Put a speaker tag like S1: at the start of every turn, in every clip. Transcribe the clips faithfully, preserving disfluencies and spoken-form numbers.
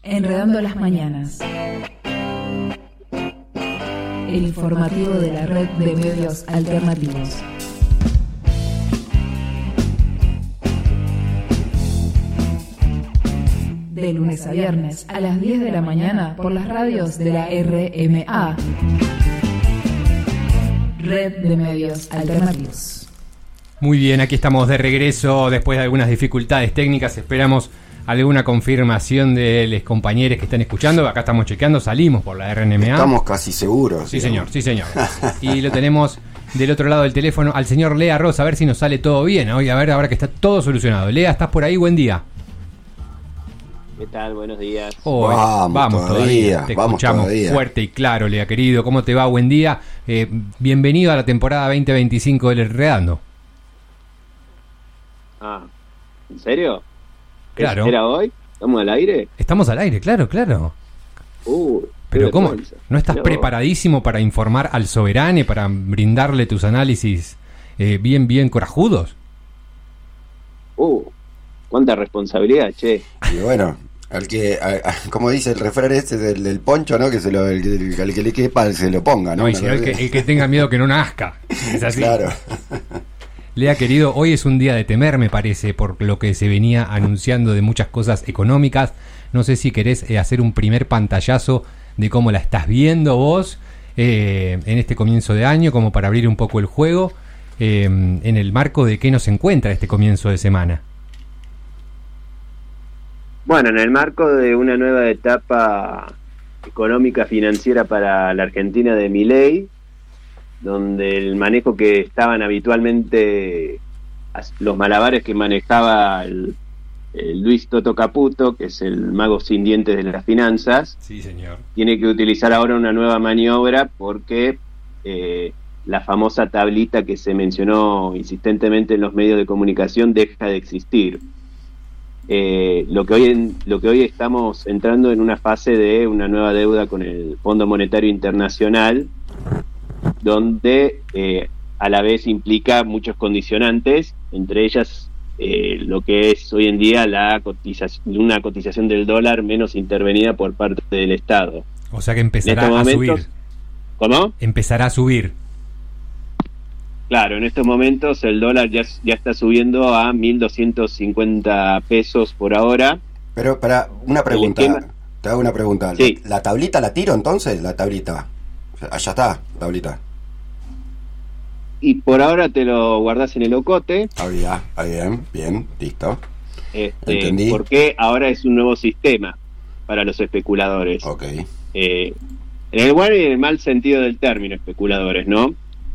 S1: Enredando las mañanas. El informativo de la red de medios alternativos. De lunes a viernes a las diez de la mañana por las radios de la R M A. Red de Medios Alternativos.
S2: Muy bien, aquí estamos de regreso después de algunas dificultades técnicas. Esperamos alguna confirmación de los compañeros que están escuchando. Acá estamos chequeando, salimos por la R M A.
S3: Estamos casi seguros.
S2: Sí, señor, sí, señor. Y lo tenemos del otro lado del teléfono al señor Lea Ross, a ver si nos sale todo bien. Hoy, a ver, ahora que está todo solucionado. Lea, ¿estás por ahí? Buen día.
S4: ¿Qué tal? Buenos días.
S2: Oh,
S3: vamos,
S2: vamos
S3: todavía,
S2: todavía. Te
S3: vamos
S2: escuchamos
S3: todavía.
S2: Fuerte y claro, Lea, querido. ¿Cómo te va? Buen día. Eh, bienvenido a la temporada veinte veinticinco del Enredando.
S4: Ah, ¿en serio?
S2: Claro.
S4: ¿Era hoy? ¿Estamos al aire?
S2: Estamos al aire, claro, claro.
S4: Uh,
S2: Pero
S4: qué
S2: ¿cómo?
S4: vergüenza.
S2: ¿No estás
S4: No.
S2: preparadísimo para informar al soberano, para brindarle tus análisis eh, bien, bien corajudos?
S4: Uh, cuánta responsabilidad, che.
S3: Y bueno, al que, a- a- como dice el refrán este del, del poncho, ¿no? Que se lo, el, el- al que le quepa se lo ponga, ¿no?
S2: No, y
S3: Una
S2: si no, el que,
S3: cosa
S2: el que tenga miedo que no nazca. Es así.
S3: Claro.
S2: Lea, querido, hoy es un día de temer, me parece, por lo que se venía anunciando de muchas cosas económicas. No sé si querés eh, hacer un primer pantallazo de cómo la estás viendo vos eh, en este comienzo de año, como para abrir un poco el juego, eh, en el marco de qué nos encuentra este comienzo de semana.
S4: Bueno, en el marco de una nueva etapa económica financiera para la Argentina de Milei, donde el manejo que estaban habitualmente, as- los malabares que manejaba el, el Luis Toto Caputo, que es el mago sin dientes de las finanzas,
S2: Sí, señor.
S4: tiene que utilizar ahora una nueva maniobra porque eh, la famosa tablita que se mencionó insistentemente en los medios de comunicación deja de existir. Eh, lo que hoy en, lo que hoy estamos entrando en una fase de una nueva deuda con el Fondo Monetario Internacional, donde eh, a la vez implica muchos condicionantes, entre ellas eh, lo que es hoy en día la cotización, una cotización del dólar menos intervenida por parte del Estado.
S2: O sea que
S4: En
S2: empezará
S4: estos
S2: a
S4: momentos,
S2: subir.
S4: ¿cómo?
S2: Empezará a subir.
S4: Claro, en estos momentos el dólar ya, ya está subiendo a mil doscientos cincuenta pesos por ahora.
S3: Pero para una pregunta,
S4: El esquema-
S3: te hago una pregunta.
S4: Sí.
S3: ¿La, la tablita la tiro entonces? La tablita. Allá está, tablita.
S4: Y por ahora te lo guardás en el ocote.
S3: Ah, ya, ah, bien, bien, listo.
S4: Este,
S3: Entendí.
S4: porque ahora es un nuevo sistema para los especuladores.
S3: Ok.
S4: Eh, en el buen y en el mal sentido del término, especuladores, ¿no?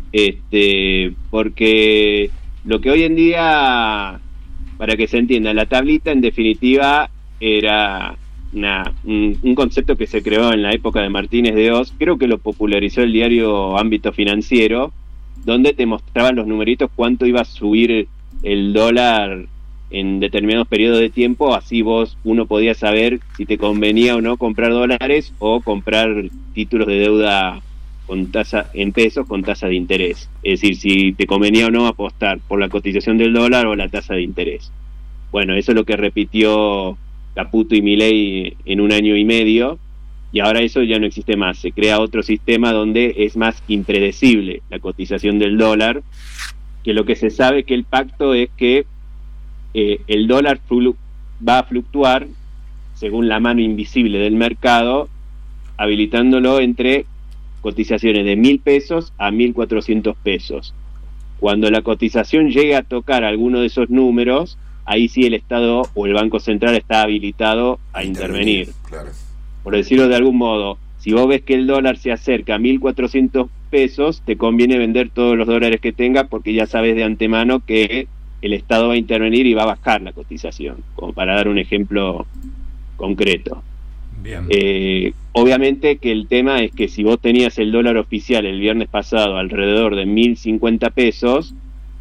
S4: Este, porque lo que hoy en día, para que se entienda, la tablita en definitiva era una, un, un concepto que se creó en la época de Martínez de Oz, creo que lo popularizó el diario Ámbito Financiero, donde te mostraban los numeritos cuánto iba a subir el dólar en determinados periodos de tiempo, así vos, uno podía saber si te convenía o no comprar dólares o comprar títulos de deuda con tasa en pesos con tasa de interés, es decir, si te convenía o no apostar por la cotización del dólar o la tasa de interés. Bueno, eso es lo que repitió Caputo y Milei en un año y medio, y ahora eso ya no existe más, se crea otro sistema donde es más impredecible la cotización del dólar, que lo que se sabe es que el pacto es que eh, el dólar flu- va a fluctuar según la mano invisible del mercado, habilitándolo entre cotizaciones de mil pesos a mil cuatrocientos pesos. Cuando la cotización llegue a tocar alguno de esos números, ahí sí el Estado o el Banco Central está habilitado a intervenir.
S3: Claro.
S4: Por decirlo de algún modo, si vos ves que el dólar se acerca a mil cuatrocientos pesos, te conviene vender todos los dólares que tengas porque ya sabes de antemano que el Estado va a intervenir y va a bajar la cotización, como para dar un ejemplo concreto.
S2: Bien.
S4: Eh, obviamente que el tema es que si vos tenías el dólar oficial el viernes pasado alrededor de mil cincuenta pesos,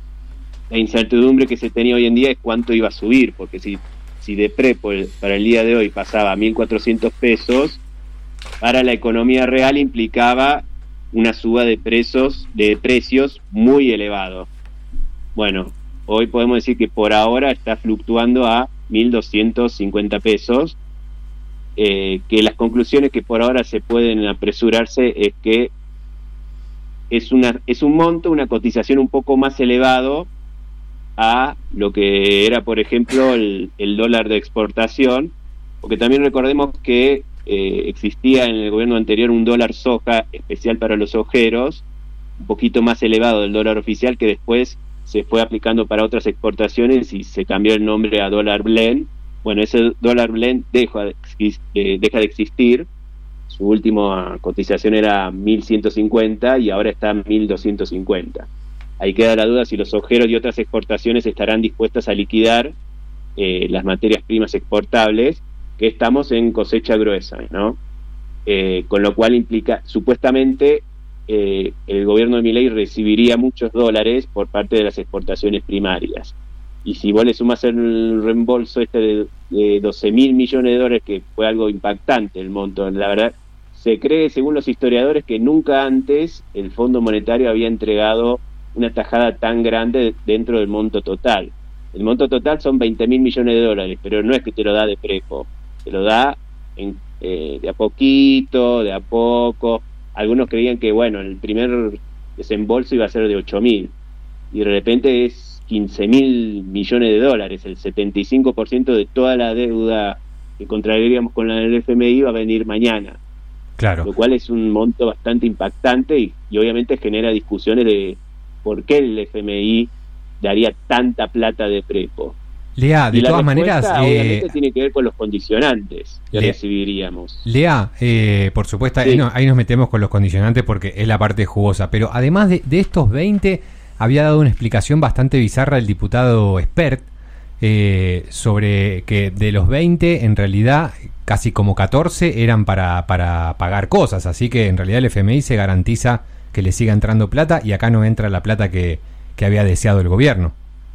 S4: la incertidumbre que se tenía hoy en día es cuánto iba a subir, porque si, si de prepo el- para el día de hoy pasaba a mil cuatrocientos pesos, para la economía real implicaba una suba de precios, de precios muy elevado. Bueno, hoy podemos decir que por ahora está fluctuando a mil doscientos cincuenta pesos, eh, que las conclusiones que por ahora se pueden apresurarse es que es una es un monto, una cotización un poco más elevado a lo que era, por ejemplo, el, el dólar de exportación, porque también recordemos que eh, existía en el gobierno anterior un dólar soja especial para los sojeros, un poquito más elevado del dólar oficial, que después se fue aplicando para otras exportaciones y se cambió el nombre a dólar blend. Bueno, ese dólar blend deja de, eh, deja de existir. Su última cotización era mil ciento cincuenta y ahora está en mil doscientos cincuenta. Ahí queda la duda si los sojeros y otras exportaciones estarán dispuestas a liquidar eh, las materias primas exportables, que estamos en cosecha gruesa, ¿no? Eh, con lo cual implica, supuestamente, eh, el gobierno de Milei recibiría muchos dólares por parte de las exportaciones primarias. Y si vos le sumas el reembolso este de, de doce mil millones de dólares, que fue algo impactante el monto, la verdad, se cree, según los historiadores, que nunca antes el Fondo Monetario había entregado una tajada tan grande dentro del monto total. El monto total son veinte mil millones de dólares, pero no es que te lo da de prepo, te lo da en, eh, de a poquito, de a poco. Algunos creían que, bueno, el primer desembolso iba a ser de ocho mil, y de repente es quince mil millones de dólares, el setenta y cinco por ciento de toda la deuda que contraeríamos con la del F M I va a venir mañana.
S2: Claro.
S4: Lo cual es un monto bastante impactante y, y obviamente genera discusiones de por qué el F M I daría tanta plata de prepo.
S2: Lea, de
S4: y la
S2: todas maneras,
S4: obviamente
S2: eh,
S4: tiene que ver con los condicionantes que
S2: Lea,
S4: recibiríamos.
S2: Lea, eh, por supuesto,
S4: Sí.
S2: ahí, no, ahí nos metemos con los condicionantes porque es la parte jugosa, pero además de, de estos veinte, había dado una explicación bastante bizarra el diputado Espert, eh, sobre que de los veinte, en realidad, casi como catorce eran para, para pagar cosas, así que en realidad el F M I se garantiza que le siga entrando plata y acá no entra la plata que, que había deseado el gobierno.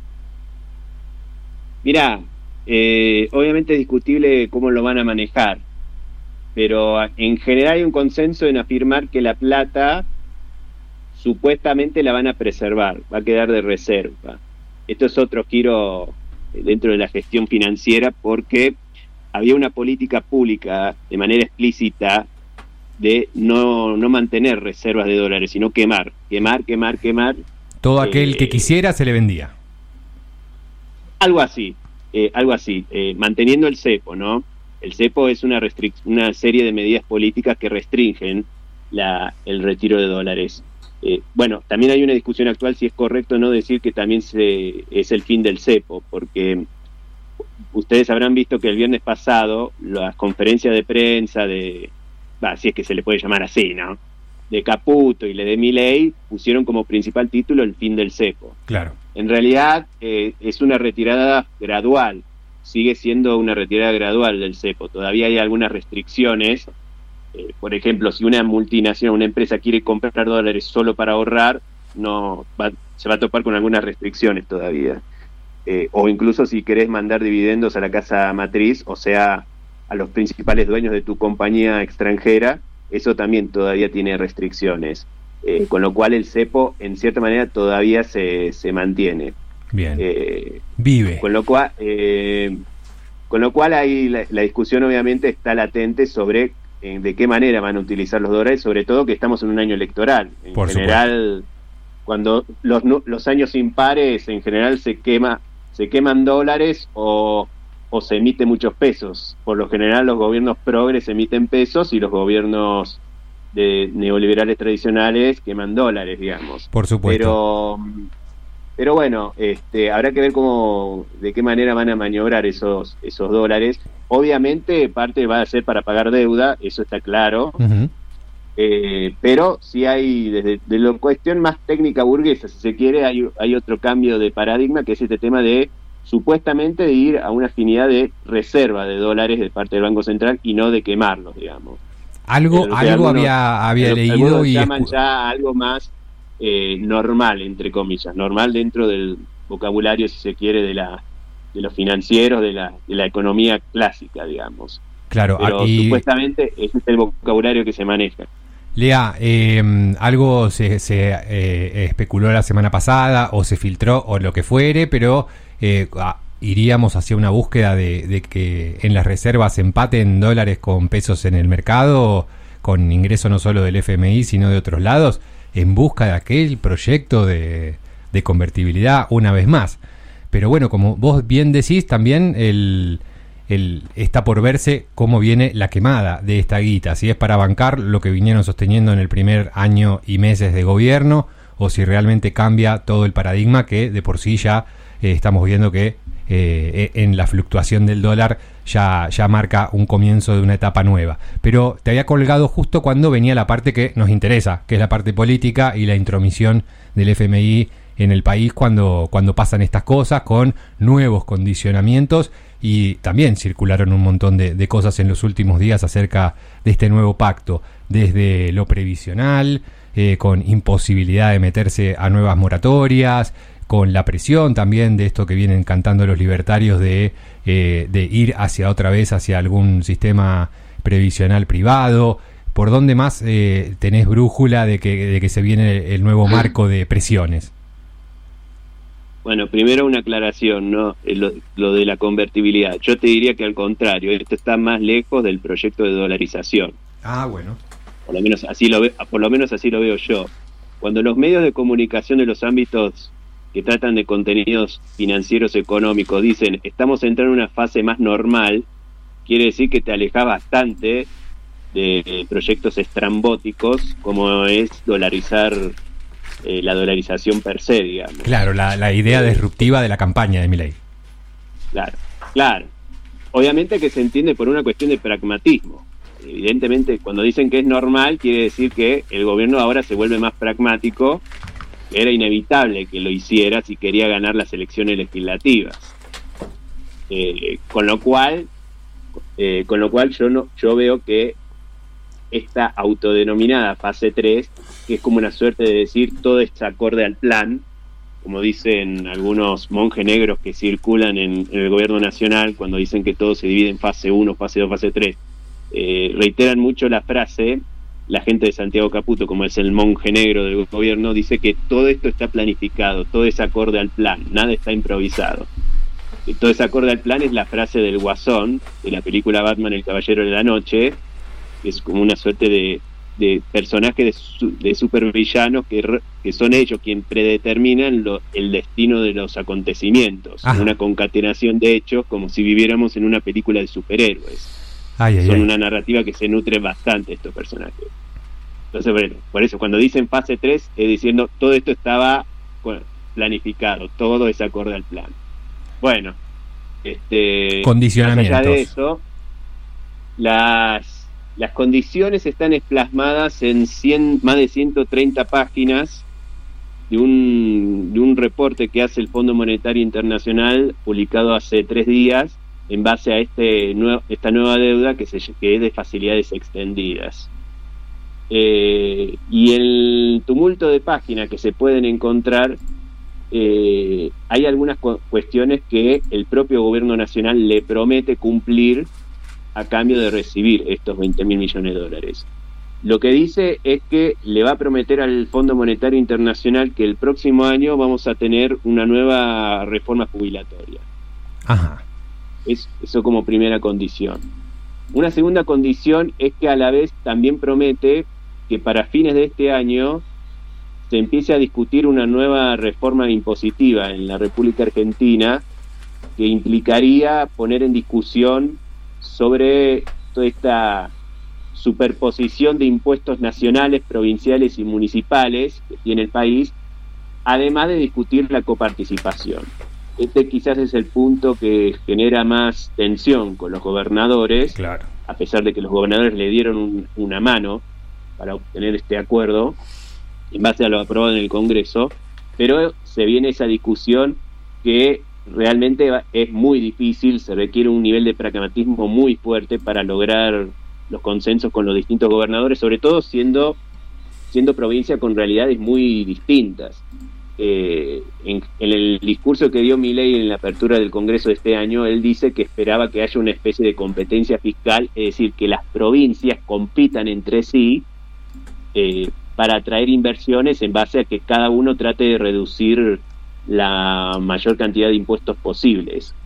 S4: Mirá, eh, obviamente es discutible cómo lo van a manejar, pero en general hay un consenso en afirmar que la plata supuestamente la van a preservar, va a quedar de reserva. Esto es otro giro dentro de la gestión financiera, porque había una política pública de manera explícita de no, no mantener reservas de dólares, sino quemar, quemar, quemar, quemar.
S2: Todo aquel
S4: eh,
S2: que quisiera se le vendía.
S4: Algo así, eh, algo así, eh, manteniendo el cepo, ¿no? El cepo es una, restric- una serie de medidas políticas que restringen la, el retiro de dólares. Eh, bueno, también hay una discusión actual si es correcto o no decir que también se, es el fin del cepo, porque ustedes habrán visto que el viernes pasado las conferencias de prensa de, bah, si es que se le puede llamar así, ¿no?, de Caputo y le de Milei pusieron como principal título el fin del cepo.
S2: Claro.
S4: En realidad eh, es una retirada gradual, sigue siendo una retirada gradual del cepo. Todavía hay algunas restricciones. Eh, por ejemplo, si una multinacional, una empresa quiere comprar dólares solo para ahorrar, no va, se va a topar con algunas restricciones todavía. Eh, o incluso si querés mandar dividendos a la casa matriz, o sea, a los principales dueños de tu compañía extranjera, eso también todavía tiene restricciones. Eh, con lo cual el cepo, en cierta manera, todavía se, se mantiene.
S2: Bien.
S4: Eh,
S2: Vive.
S4: Con lo cual, eh, con lo cual ahí la, la discusión obviamente está latente sobre eh, de qué manera van a utilizar los dólares, sobre todo que estamos en un año electoral. En
S2: Por
S4: general, supuesto. Cuando los, los años impares, en general se quema, se queman dólares o, o se emiten muchos pesos. Por lo general los gobiernos progres emiten pesos y los gobiernos de neoliberales tradicionales queman dólares, digamos.
S2: Por supuesto.
S4: Pero, pero bueno, este, habrá que ver cómo, de qué manera van a maniobrar esos, esos dólares. Obviamente parte va a ser para pagar deuda, eso está claro.
S2: Uh-huh.
S4: Eh, pero si hay, desde de la cuestión más técnica burguesa, si se quiere, hay, hay otro cambio de paradigma, que es este tema de supuestamente de ir a una afinidad de reserva de dólares de parte del Banco Central y no de quemarlos, digamos.
S2: Algo, algo
S4: algunos,
S2: había, había
S4: lo,
S2: leído y
S4: llaman
S2: escu-
S4: ya algo más eh, normal, entre comillas, normal dentro del vocabulario, si se quiere, de la de los financieros, de la de la economía clásica, digamos.
S2: Claro,
S4: Pero
S2: aquí
S4: supuestamente ese es el vocabulario que se maneja.
S2: Lea, eh, algo se, se eh, especuló la semana pasada o se filtró o lo que fuere, pero eh, iríamos hacia una búsqueda de, de que en las reservas empaten dólares con pesos en el mercado, con ingreso no solo del F M I, sino de otros lados, en busca de aquel proyecto de, de convertibilidad una vez más. Pero bueno, como vos bien decís, también el, el, está por verse cómo viene la quemada de esta guita, si es para bancar lo que vinieron sosteniendo en el primer año y meses de gobierno, o si realmente cambia todo el paradigma que de por sí ya eh, estamos viendo que eh, en la fluctuación del dólar ya, ya marca un comienzo de una etapa nueva. Pero te había colgado justo cuando venía la parte que nos interesa, que es la parte política y la intromisión del F M I en el país cuando, cuando pasan estas cosas, con nuevos condicionamientos, y también circularon un montón de, de cosas en los últimos días acerca de este nuevo pacto, desde lo previsional, eh, con imposibilidad de meterse a nuevas moratorias, con la presión también de esto que vienen cantando los libertarios de, eh, de ir hacia otra vez hacia algún sistema previsional privado. ¿Por dónde más eh, tenés brújula de que, de que se viene el nuevo marco de presiones?
S4: Bueno, primero una aclaración, ¿no? Lo, lo de la convertibilidad. Yo te diría que al contrario, esto está más lejos del proyecto de dolarización.
S2: Ah, bueno.
S4: Por lo menos así lo ve, por lo menos así lo veo yo. Cuando los medios de comunicación de los ámbitos que tratan de contenidos financieros económicos dicen estamos entrando en una fase más normal, quiere decir que te alejas bastante de proyectos estrambóticos como es dolarizar, eh, la dolarización per se, digamos.
S2: Claro, la, la idea disruptiva de la campaña de Milei.
S4: Claro, claro. Obviamente que se entiende por una cuestión de pragmatismo. Evidentemente, cuando dicen que es normal, quiere decir que el gobierno ahora se vuelve más pragmático. Era inevitable que lo hiciera si quería ganar las elecciones legislativas. Eh, con lo cual, eh, con lo cual yo no, yo veo que esta autodenominada fase tres, que es como una suerte de decir todo es acorde al plan, como dicen algunos monjes negros que circulan en, en el gobierno nacional cuando dicen que todo se divide en fase uno, fase dos, fase tres. Eh, reiteran mucho la frase, la gente de Santiago Caputo, como es el monje negro del gobierno, dice que todo esto está planificado, todo es acorde al plan, nada está improvisado. Y todo es acorde al plan es la frase del Guasón, de la película Batman, el Caballero de la Noche, que es como una suerte de, de personajes de, su, de supervillanos que, que son ellos quienes predeterminan lo, el destino de los acontecimientos, Ajá. una concatenación de hechos como si viviéramos en una película de superhéroes.
S2: Ay, ay,
S4: son
S2: ay.
S4: una narrativa que se nutre bastante estos personajes. Entonces, bueno, por eso cuando dicen fase tres es diciendo todo esto estaba bueno, planificado, todo es acorde al plan. Bueno, este
S2: condicionamientos.
S4: Más allá de eso, las las condiciones están plasmadas en cien, más de ciento treinta páginas de un de un reporte que hace el Fondo Monetario Internacional, publicado hace tres días, en base a este nuevo, esta nueva deuda que, se, que es de facilidades extendidas. Eh, y el tumulto de páginas que se pueden encontrar, eh, hay algunas cu- cuestiones que el propio gobierno nacional le promete cumplir a cambio de recibir estos veinte mil millones de dólares. Lo que dice es que le va a prometer al Fondo Monetario Internacional que el próximo año vamos a tener una nueva reforma jubilatoria.
S2: Ajá.
S4: Es, eso como primera condición. Una segunda condición es que a la vez también promete que para fines de este año se empiece a discutir una nueva reforma impositiva en la República Argentina que implicaría poner en discusión sobre toda esta superposición de impuestos nacionales, provinciales y municipales que tiene el país, además de discutir la coparticipación. Este quizás es el punto que genera más tensión con los gobernadores,
S2: claro.
S4: a pesar de que los gobernadores le dieron un, una mano para obtener este acuerdo en base a lo aprobado en el Congreso, pero se viene esa discusión que realmente es muy difícil, se requiere un nivel de pragmatismo muy fuerte para lograr los consensos con los distintos gobernadores, sobre todo siendo, siendo provincias con realidades muy distintas. Eh, en, en el discurso que dio Milei en la apertura del Congreso de este año, él dice que esperaba que haya una especie de competencia fiscal, es decir, que las provincias compitan entre sí eh, para atraer inversiones en base a que cada uno trate de reducir la mayor cantidad de impuestos posibles.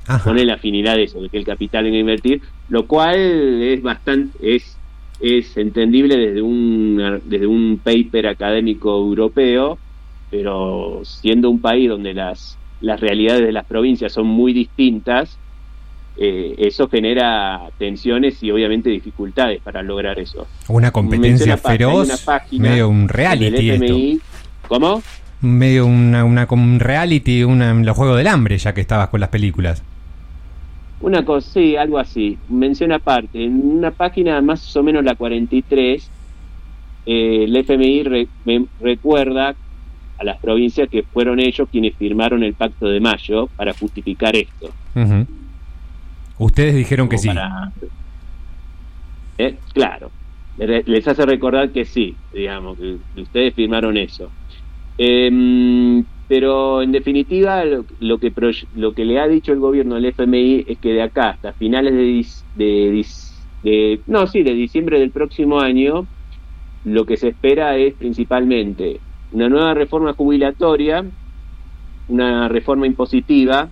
S4: pone la afinidad de eso, de que el capital venga a invertir, lo cual es bastante, es, es entendible desde un, desde un paper académico europeo, pero siendo un país donde las, las realidades de las provincias son muy distintas, eh, eso genera tensiones y obviamente dificultades para lograr eso.
S2: Una competencia feroz, medio un reality esto.
S4: ¿Cómo?
S2: Medio una, una, un reality, una, los Juegos del Hambre, ya que estabas con las películas.
S4: Una cosa, sí, algo así. Mención aparte, en una página más o menos la cuarenta y tres, eh, el F M I re, me recuerda a las provincias que fueron ellos quienes firmaron el Pacto de Mayo para justificar esto.
S2: Uh-huh. Ustedes dijeron
S4: Como
S2: que sí.
S4: Para, eh, claro, les hace recordar que sí, digamos, que, que ustedes firmaron eso. Eh, pero en definitiva lo, lo que lo que le ha dicho el gobierno del F M I es que de acá hasta finales de, de, de no sí de diciembre del próximo año lo que se espera es principalmente una nueva reforma jubilatoria, una reforma impositiva.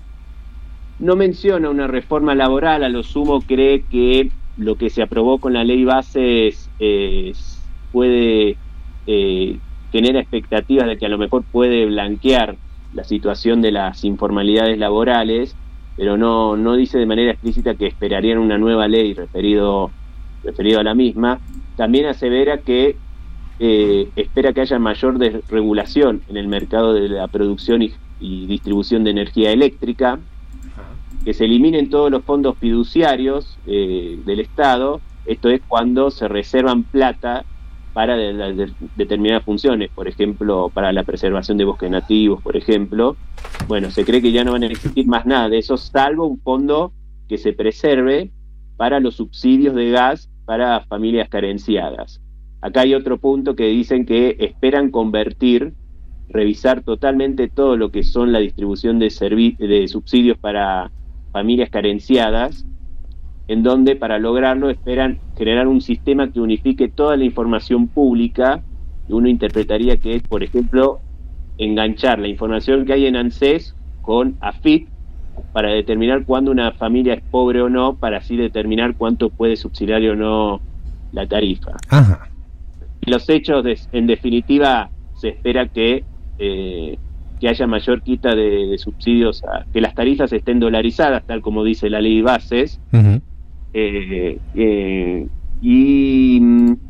S4: No menciona una reforma laboral, a lo sumo cree que lo que se aprobó con la ley base es, es, puede eh, genera expectativas de que a lo mejor puede blanquear la situación de las informalidades laborales, pero no, no dice de manera explícita que esperarían una nueva ley referido, referido a la misma. También asevera que eh, espera que haya mayor desregulación en el mercado de la producción y, y distribución de energía eléctrica, que se eliminen todos los fondos fiduciarios eh, del Estado. Esto es cuando se reservan plata para de, de, de determinadas funciones, por ejemplo, para la preservación de bosques nativos, por ejemplo. Bueno, se cree que ya no van a existir más nada de eso, salvo un fondo que se preserve para los subsidios de gas para familias carenciadas. Acá hay otro punto que dicen que esperan convertir, revisar totalmente todo lo que son la distribución de, servi- de subsidios para familias carenciadas, en donde para lograrlo esperan generar un sistema que unifique toda la información pública, y uno interpretaría que es, por ejemplo, enganchar la información que hay en ANSES con AFIP para determinar cuándo una familia es pobre o no, para así determinar cuánto puede subsidiar o no la tarifa.
S2: Ajá.
S4: Y los hechos, de, en definitiva, se espera que eh, que haya mayor quita de, de subsidios, a, que las tarifas estén dolarizadas, tal como dice la ley de bases. Uh-huh. Eh, eh, y,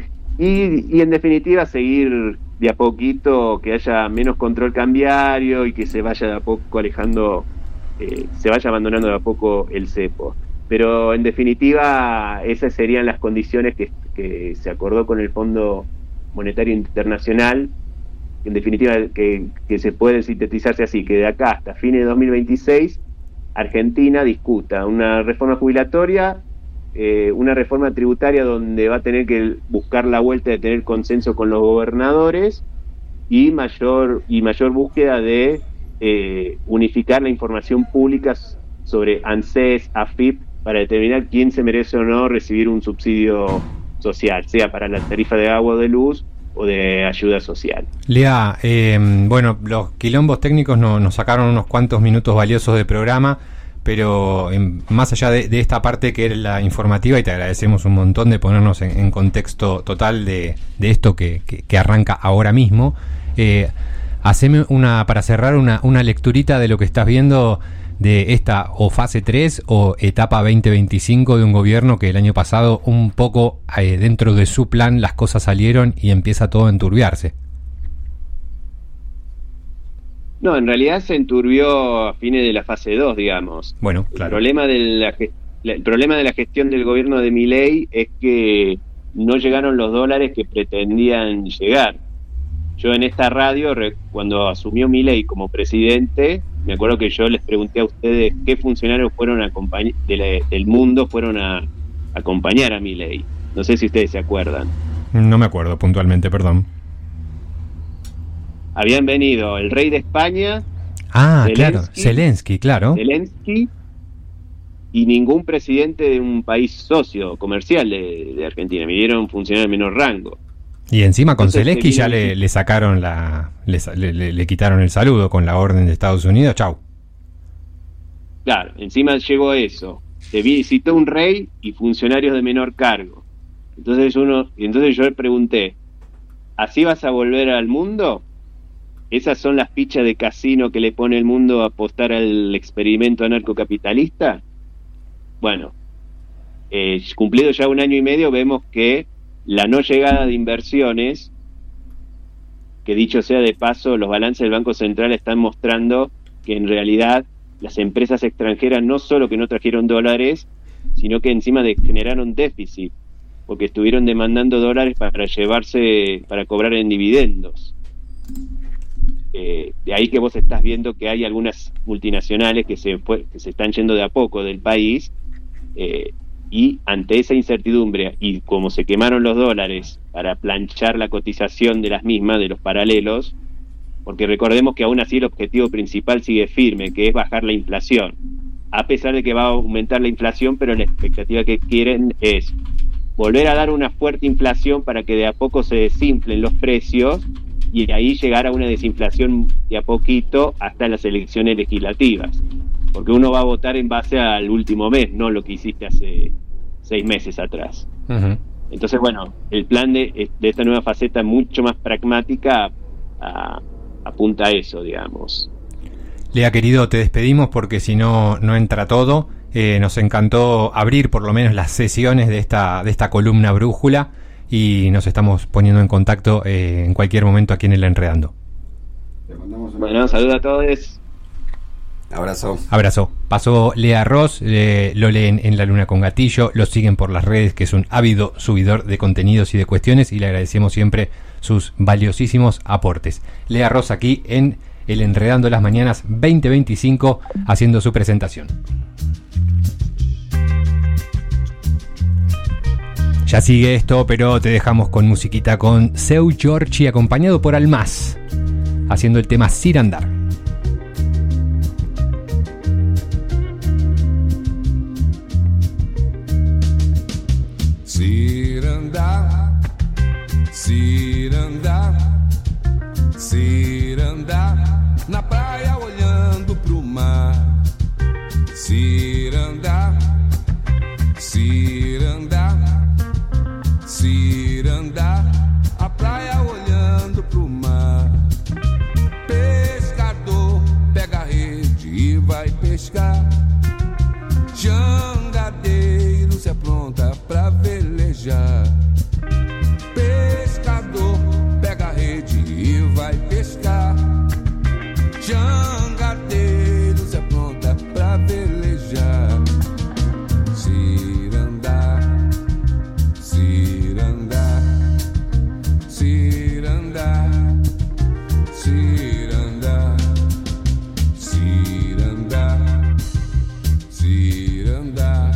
S4: y, y en definitiva seguir de a poquito, que haya menos control cambiario y que se vaya de a poco alejando, eh, se vaya abandonando de a poco el cepo. Pero en definitiva esas serían las condiciones que, que se acordó con el Fondo Monetario Internacional, en definitiva que, que se puede sintetizarse así, que de acá hasta fines de dos mil veintiséis Argentina discuta una reforma jubilatoria, Eh, una reforma tributaria donde va a tener que buscar la vuelta de tener consenso con los gobernadores y mayor y mayor búsqueda de eh, unificar la información pública sobre ANSES, AFIP, para determinar quién se merece o no recibir un subsidio social, sea para la tarifa de agua o de luz o de ayuda social.
S2: Lea, eh, bueno, los quilombos técnicos no, nos sacaron unos cuantos minutos valiosos de programa, pero en, más allá de, de esta parte que era la informativa, y te agradecemos un montón de ponernos en, en contexto total de, de esto que, que, que arranca ahora mismo, eh, haceme una, para cerrar una, una lecturita de lo que estás viendo de esta o fase tres o etapa veinte veinticinco de un gobierno que el año pasado un poco eh, dentro de su plan las cosas salieron y empieza todo a enturbiarse.
S4: No, en realidad se enturbió a fines de la fase dos, digamos.
S2: Bueno, claro.
S4: El problema de la, el problema de la gestión del gobierno de Milei es que no llegaron los dólares que pretendían llegar. Yo en esta radio, cuando asumió Milei como presidente, me acuerdo que yo les pregunté a ustedes qué funcionarios fueron a acompañ- de la, del mundo fueron a, a acompañar a Milei. No sé si ustedes se acuerdan.
S2: No me acuerdo puntualmente, perdón.
S4: Habían venido el rey de España,
S2: ah,
S4: Zelensky,
S2: claro, Zelensky, claro,
S4: Zelensky, y ningún presidente de un país socio comercial de, de Argentina. Vinieron funcionarios de menor rango.
S2: Y encima con
S4: Entonces,
S2: Zelensky ya
S4: vino...
S2: le, le sacaron la, le, le, le quitaron el saludo con la orden de Estados Unidos. Chau.
S4: Claro, encima llegó eso. Te visitó un rey y funcionarios de menor cargo. Entonces uno, entonces yo le pregunté, ¿así vas a volver al mundo? ¿Esas son las fichas de casino que le pone el mundo a apostar al experimento anarcocapitalista? Bueno, eh, cumplido ya un año y medio, vemos que la no llegada de inversiones, que dicho sea de paso, los balances del Banco Central están mostrando que en realidad las empresas extranjeras no solo que no trajeron dólares, sino que encima de, generaron déficit, porque estuvieron demandando dólares para llevarse, para cobrar en dividendos. Eh, de ahí que vos estás viendo que hay algunas multinacionales que se, fue, que se están yendo de a poco del país, eh, y ante esa incertidumbre, y como se quemaron los dólares para planchar la cotización de las mismas, de los paralelos, porque recordemos que aún así el objetivo principal sigue firme, que es bajar la inflación, a pesar de que va a aumentar la inflación, pero la expectativa que quieren es volver a dar una fuerte inflación para que de a poco se desinflen los precios y de ahí llegar a una desinflación de a poquito hasta las elecciones legislativas, porque uno va a votar en base al último mes, no lo que hiciste hace seis meses atrás. Uh-huh. Entonces, bueno, el plan de, de esta nueva faceta mucho más pragmática a, apunta a eso, digamos.
S2: Lea, querido, te despedimos porque si no, no entra todo. Eh, nos encantó abrir por lo menos las sesiones de esta, de esta columna brújula y nos estamos poniendo en contacto eh, en cualquier momento aquí en El Enredando.
S4: Bueno, saludos a todos.
S3: Abrazo.
S2: Abrazo. Pasó Lea Ross, eh, lo leen en La Luna con Gatillo, lo siguen por las redes, que es un ávido subidor de contenidos y de cuestiones, y le agradecemos siempre sus valiosísimos aportes. Lea Ross aquí en El Enredando las Mañanas veinte veinticinco, haciendo su presentación. Ya sigue esto, pero te dejamos con musiquita con Seu Giorgi, acompañado por Almaz, haciendo el tema Cirandar.
S5: Cirandar, cirandar, cirandar, na praia olhando pro mar. Cirandar, cirandar, cirandar, a praia olhando pro mar. Pescador pega a rede e vai pescar. Jangadeiro se apronta pra velejar. Pescador pega a rede e vai pescar. Jangadeiro se apronta pra velejar. Cirandar, cirandar, cirandar, cirandar, cirandar, cirandar,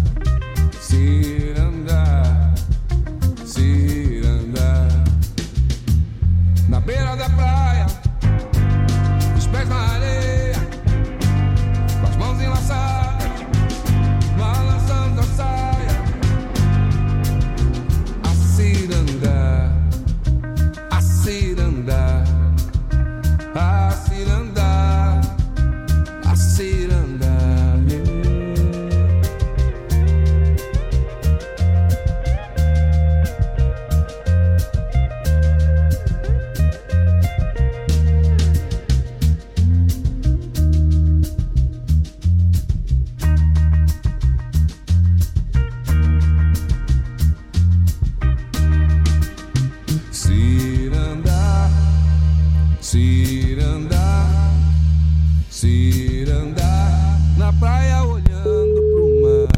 S5: cirandar, cirandar. Na beira da praia, os pés na areia, com as mãos enlaçadas, balançando a saia. A cirandar, a cirandar, a cirandar, a cirandar. Cirandar, cirandar, cirandar, na praia olhando pro mar.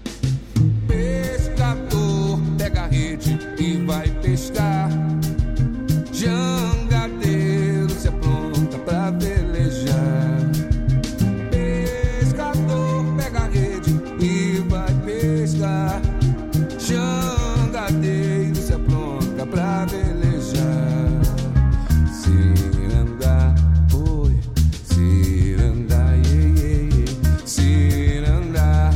S5: Pescador pega a rede e vai pescar. Jangadeiro se apronta pra velejar. Pescador pega a rede e vai pescar. Jangadeiro se apronta pra velejar. Cirandar, oi, cirandar, yeah, yeah, yeah. Cirandar,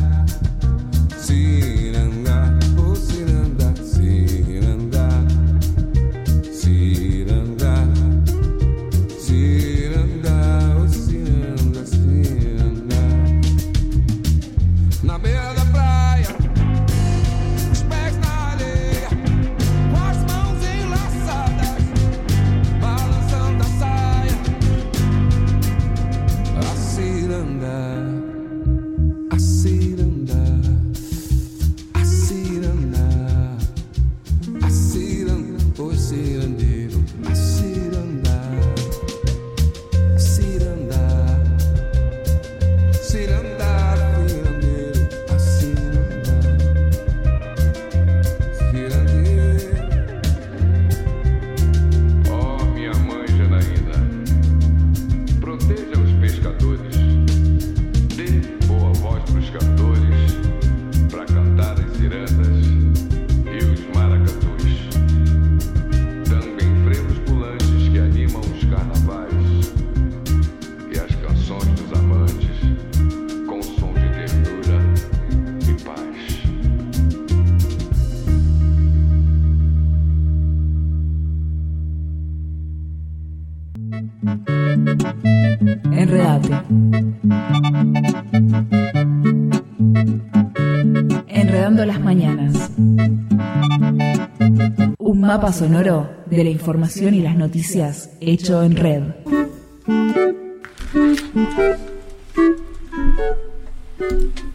S5: cirandar, oh cirandar, cirandar,
S1: Enredate. Enredando las mañanas. Un mapa sonoro de la información y las noticias hecho en red.